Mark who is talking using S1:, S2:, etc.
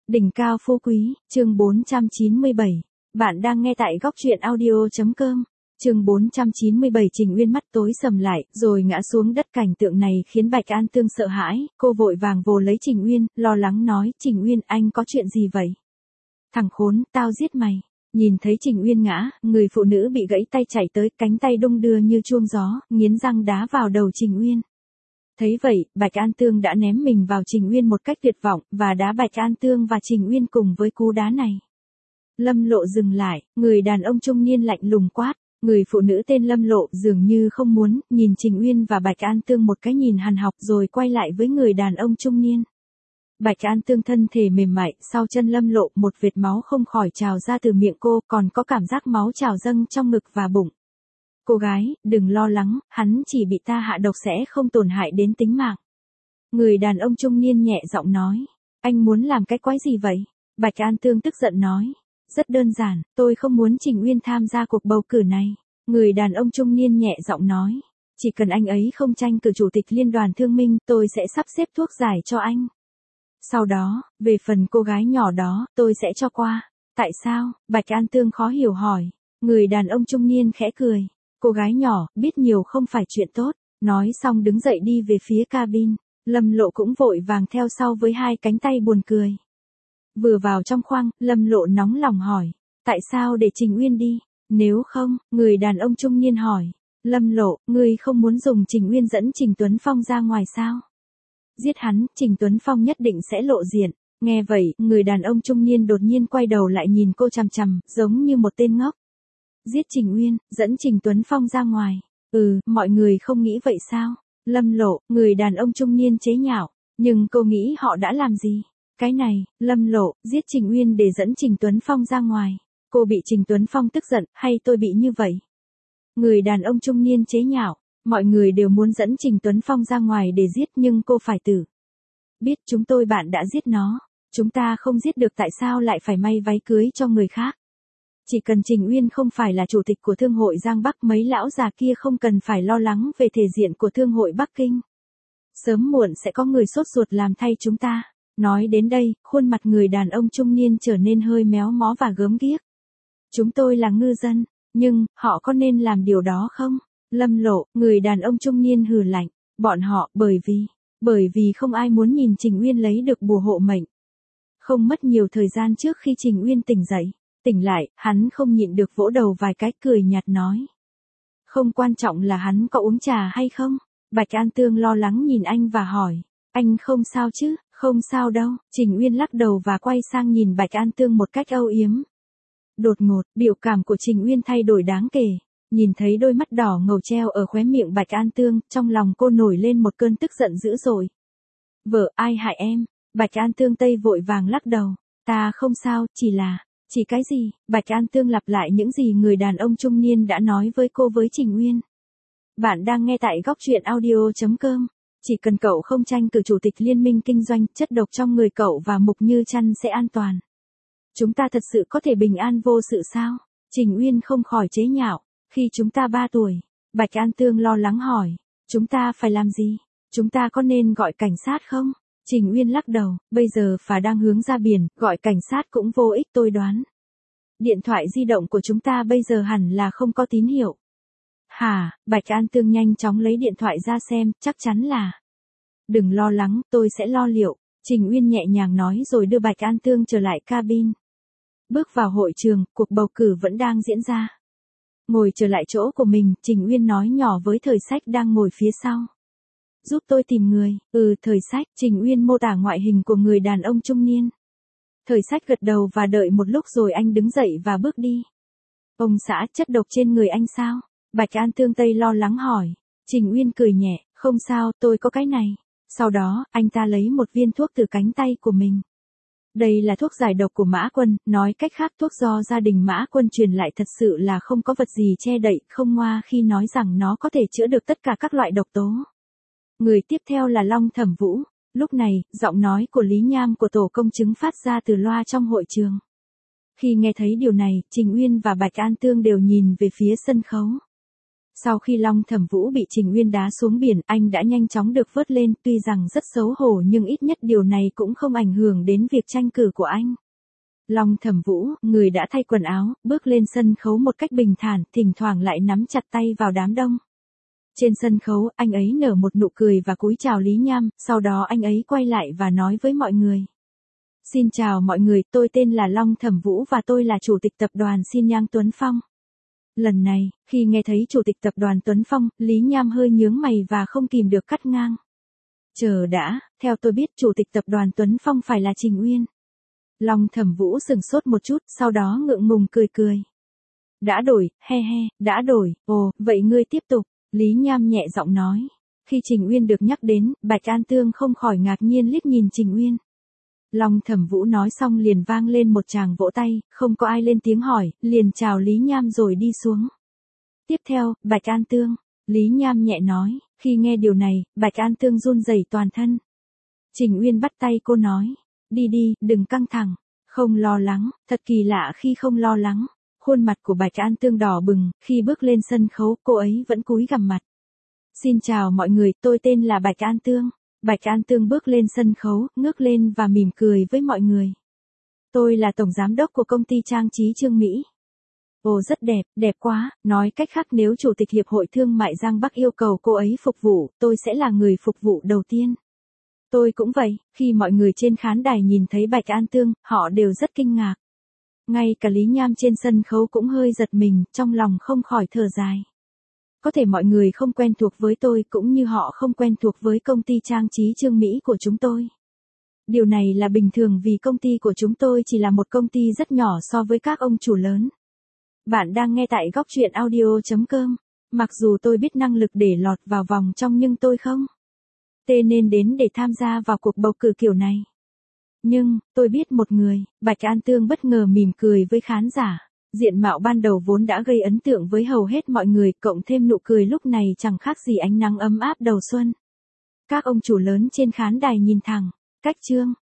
S1: Đỉnh cao phú quý, chương 497. Bạn đang nghe tại góc truyện audio.com. Chương 497. Trình Uyên mắt tối sầm lại, rồi ngã xuống đất. Cảnh tượng này khiến Bạch An Tương sợ hãi, cô vội vàng vồ lấy Trình Uyên, lo lắng nói, Trình Uyên, anh có chuyện gì vậy? Thằng khốn, tao giết mày. Nhìn thấy Trình Uyên ngã, người phụ nữ bị gãy tay chạy tới, cánh tay đung đưa như chuông gió, nghiến răng đá vào đầu Trình Uyên. Thấy vậy, Bạch An Tương đã ném mình vào Trình Uyên một cách tuyệt vọng, và đá Bạch An Tương và Trình Uyên cùng với cú đá này. Lâm Lộ dừng lại, người đàn ông trung niên lạnh lùng quát, người phụ nữ tên Lâm Lộ dường như không muốn, nhìn Trình Uyên và Bạch An Tương một cái nhìn hằn học rồi quay lại với người đàn ông trung niên. Bạch An Tương thân thể mềm mại, sau chân Lâm Lộ một vệt máu không khỏi trào ra từ miệng cô, còn có cảm giác máu trào dâng trong ngực và bụng. Cô gái, đừng lo lắng, hắn chỉ bị ta hạ độc sẽ không tổn hại đến tính mạng. Người đàn ông trung niên nhẹ giọng nói, anh muốn làm cái quái gì vậy? Bạch An Tương tức giận nói, rất đơn giản, tôi không muốn Trình Uyên tham gia cuộc bầu cử này. Người đàn ông trung niên nhẹ giọng nói, chỉ cần anh ấy không tranh cử chủ tịch liên đoàn thương minh, tôi sẽ sắp xếp thuốc giải cho anh. Sau đó, về phần cô gái nhỏ đó, tôi sẽ cho qua. Tại sao? Bạch An Tương khó hiểu hỏi. Người đàn ông trung niên khẽ cười. Cô gái nhỏ, biết nhiều không phải chuyện tốt. Nói xong đứng dậy đi về phía cabin. Lâm Lộ cũng vội vàng theo sau với hai cánh tay buồn cười. Vừa vào trong khoang, Lâm Lộ nóng lòng hỏi. Tại sao để Trình Uyên đi? Nếu không, người đàn ông trung niên hỏi. Lâm Lộ, ngươi không muốn dùng Trình Uyên dẫn Trình Tuấn Phong ra ngoài sao? Giết hắn, Trình Tuấn Phong nhất định sẽ lộ diện. Nghe vậy, người đàn ông trung niên đột nhiên quay đầu lại nhìn cô chằm chằm, giống như một tên ngốc. Giết Trình Uyên, dẫn Trình Tuấn Phong ra ngoài. Mọi người không nghĩ vậy sao? Lâm Lộ, người đàn ông trung niên chế nhạo. Nhưng cô nghĩ họ đã làm gì? Cái này, Lâm Lộ, giết Trình Uyên để dẫn Trình Tuấn Phong ra ngoài. Cô bị Trình Tuấn Phong tức giận, hay tôi bị như vậy? Người đàn ông trung niên chế nhạo. Mọi người đều muốn dẫn Trình Tuấn Phong ra ngoài để giết nhưng cô phải tử. Biết chúng tôi bạn đã giết nó. Chúng ta không giết được tại sao lại phải may váy cưới cho người khác. Chỉ cần Trình Uyên không phải là chủ tịch của Thương hội Giang Bắc, mấy lão già kia không cần phải lo lắng về thể diện của Thương hội Bắc Kinh. Sớm muộn sẽ có người sốt ruột làm thay chúng ta. Nói đến đây, khuôn mặt người đàn ông trung niên trở nên hơi méo mó và gớm ghiếc. Chúng tôi là ngư dân, nhưng họ có nên làm điều đó không? Lâm Lộ, người đàn ông trung niên hừ lạnh, bọn họ, bởi vì không ai muốn nhìn Trình Uyên lấy được bùa hộ mệnh. Không mất nhiều thời gian trước khi Trình Uyên tỉnh lại, hắn không nhịn được vỗ đầu vài cái, cười nhạt nói. Không quan trọng là hắn có uống trà hay không? Bạch An Tương lo lắng nhìn anh và hỏi, anh không sao chứ? Không sao đâu. Trình Uyên lắc đầu và quay sang nhìn Bạch An Tương một cách âu yếm. Đột ngột, biểu cảm của Trình Uyên thay đổi đáng kể. Nhìn thấy đôi mắt đỏ ngầu treo ở khóe miệng Bạch An Tương, trong lòng cô nổi lên một cơn tức giận dữ dội. Vợ, ai hại em? Bạch An Tương tây vội vàng lắc đầu. Ta không sao, chỉ cái gì? Bạch An Tương lặp lại những gì người đàn ông trung niên đã nói với cô với Trình Uyên. Bạn đang nghe tại góc truyện audio.com. Chỉ cần cậu không tranh cử chủ tịch liên minh kinh doanh, chất độc trong người cậu và Mục Như Chăn sẽ an toàn. Chúng ta thật sự có thể bình an vô sự sao? Trình Uyên không khỏi chế nhạo. Khi chúng ta 3 tuổi, Bạch An Tương lo lắng hỏi, chúng ta phải làm gì? Chúng ta có nên gọi cảnh sát không? Trình Uyên lắc đầu, bây giờ phà đang hướng ra biển, gọi cảnh sát cũng vô ích tôi đoán. Điện thoại di động của chúng ta bây giờ hẳn là không có tín hiệu. Hả? Bạch An Tương nhanh chóng lấy điện thoại ra xem, chắc chắn là. Đừng lo lắng, tôi sẽ lo liệu. Trình Uyên nhẹ nhàng nói rồi đưa Bạch An Tương trở lại cabin. Bước vào hội trường, cuộc bầu cử vẫn đang diễn ra. Ngồi trở lại chỗ của mình, Trình Uyên nói nhỏ với Thời Sách đang ngồi phía sau. Giúp tôi tìm người. Thời Sách. Trình Uyên mô tả ngoại hình của người đàn ông trung niên. Thời Sách gật đầu và đợi một lúc rồi anh đứng dậy và bước đi. Ông xã, chất độc trên người anh sao? Bạch An Tương tây lo lắng hỏi. Trình Uyên cười nhẹ, không sao, tôi có cái này. Sau đó, anh ta lấy một viên thuốc từ cánh tay của mình. Đây là thuốc giải độc của Mã Quân, nói cách khác thuốc do gia đình Mã Quân truyền lại thật sự là không có vật gì che đậy, không ngoa khi nói rằng nó có thể chữa được tất cả các loại độc tố. Người tiếp theo là Long Thẩm Vũ. Lúc này, giọng nói của Lý Nham của tổ công chứng phát ra từ loa trong hội trường. Khi nghe thấy điều này, Trình Uyên và Bạch An Tương đều nhìn về phía sân khấu. Sau khi Long Thẩm Vũ bị Trình Uyên đá xuống biển, anh đã nhanh chóng được vớt lên, tuy rằng rất xấu hổ nhưng ít nhất điều này cũng không ảnh hưởng đến việc tranh cử của anh. Long Thẩm Vũ, người đã thay quần áo, bước lên sân khấu một cách bình thản, thỉnh thoảng lại nắm chặt tay vào đám đông. Trên sân khấu, anh ấy nở một nụ cười và cúi chào Lý Nham, sau đó anh ấy quay lại và nói với mọi người. Xin chào mọi người, tôi tên là Long Thẩm Vũ và tôi là chủ tịch tập đoàn Xin Nhang Tuấn Phong. Lần này, khi nghe thấy chủ tịch tập đoàn Tuấn Phong, Lý Nham hơi nhướng mày và không kìm được cắt ngang. Chờ đã, theo tôi biết chủ tịch tập đoàn Tuấn Phong phải là Trình Uyên. Long Thẩm Vũ sửng sốt một chút, sau đó ngượng ngùng cười cười. Đã đổi, he he, đã đổi, ồ, vậy ngươi tiếp tục, Lý Nham nhẹ giọng nói. Khi Trình Uyên được nhắc đến, Bạch An Tương không khỏi ngạc nhiên liếc nhìn Trình Uyên. Long Thẩm Vũ nói xong liền vang lên một tràng vỗ tay, không có ai lên tiếng hỏi, liền chào Lý Nham rồi đi xuống. Tiếp theo, Bạch An Tương, Lý Nham nhẹ nói, khi nghe điều này, Bạch An Tương run rẩy toàn thân. Trình Uyên bắt tay cô nói, đi đi, đừng căng thẳng, không lo lắng, thật kỳ lạ khi không lo lắng. Khuôn mặt của Bạch An Tương đỏ bừng, khi bước lên sân khấu, cô ấy vẫn cúi gằm mặt. Xin chào mọi người, tôi tên là Bạch An Tương. Bạch An Tương bước lên sân khấu, ngước lên và mỉm cười với mọi người. Tôi là tổng giám đốc của công ty trang trí Trương Mỹ. Ồ rất đẹp, đẹp quá, nói cách khác nếu Chủ tịch Hiệp hội Thương mại Giang Bắc yêu cầu cô ấy phục vụ, tôi sẽ là người phục vụ đầu tiên. Tôi cũng vậy, khi mọi người trên khán đài nhìn thấy Bạch An Tương, họ đều rất kinh ngạc. Ngay cả Lý Nham trên sân khấu cũng hơi giật mình, trong lòng không khỏi thở dài. Có thể mọi người không quen thuộc với tôi cũng như họ không quen thuộc với công ty trang trí Trương Mỹ của chúng tôi. Điều này là bình thường vì công ty của chúng tôi chỉ là một công ty rất nhỏ so với các ông chủ lớn. Bạn đang nghe tại góc truyện audio.com. Mặc dù tôi biết năng lực để lọt vào vòng trong nhưng tôi không nên đến để tham gia vào cuộc bầu cử kiểu này. Nhưng, tôi biết một người, Bạch An Tương bất ngờ mỉm cười với khán giả. Diện mạo ban đầu vốn đã gây ấn tượng với hầu hết mọi người, cộng thêm nụ cười lúc này chẳng khác gì ánh nắng ấm áp đầu xuân. Các ông chủ lớn trên khán đài nhìn thẳng, cách Trương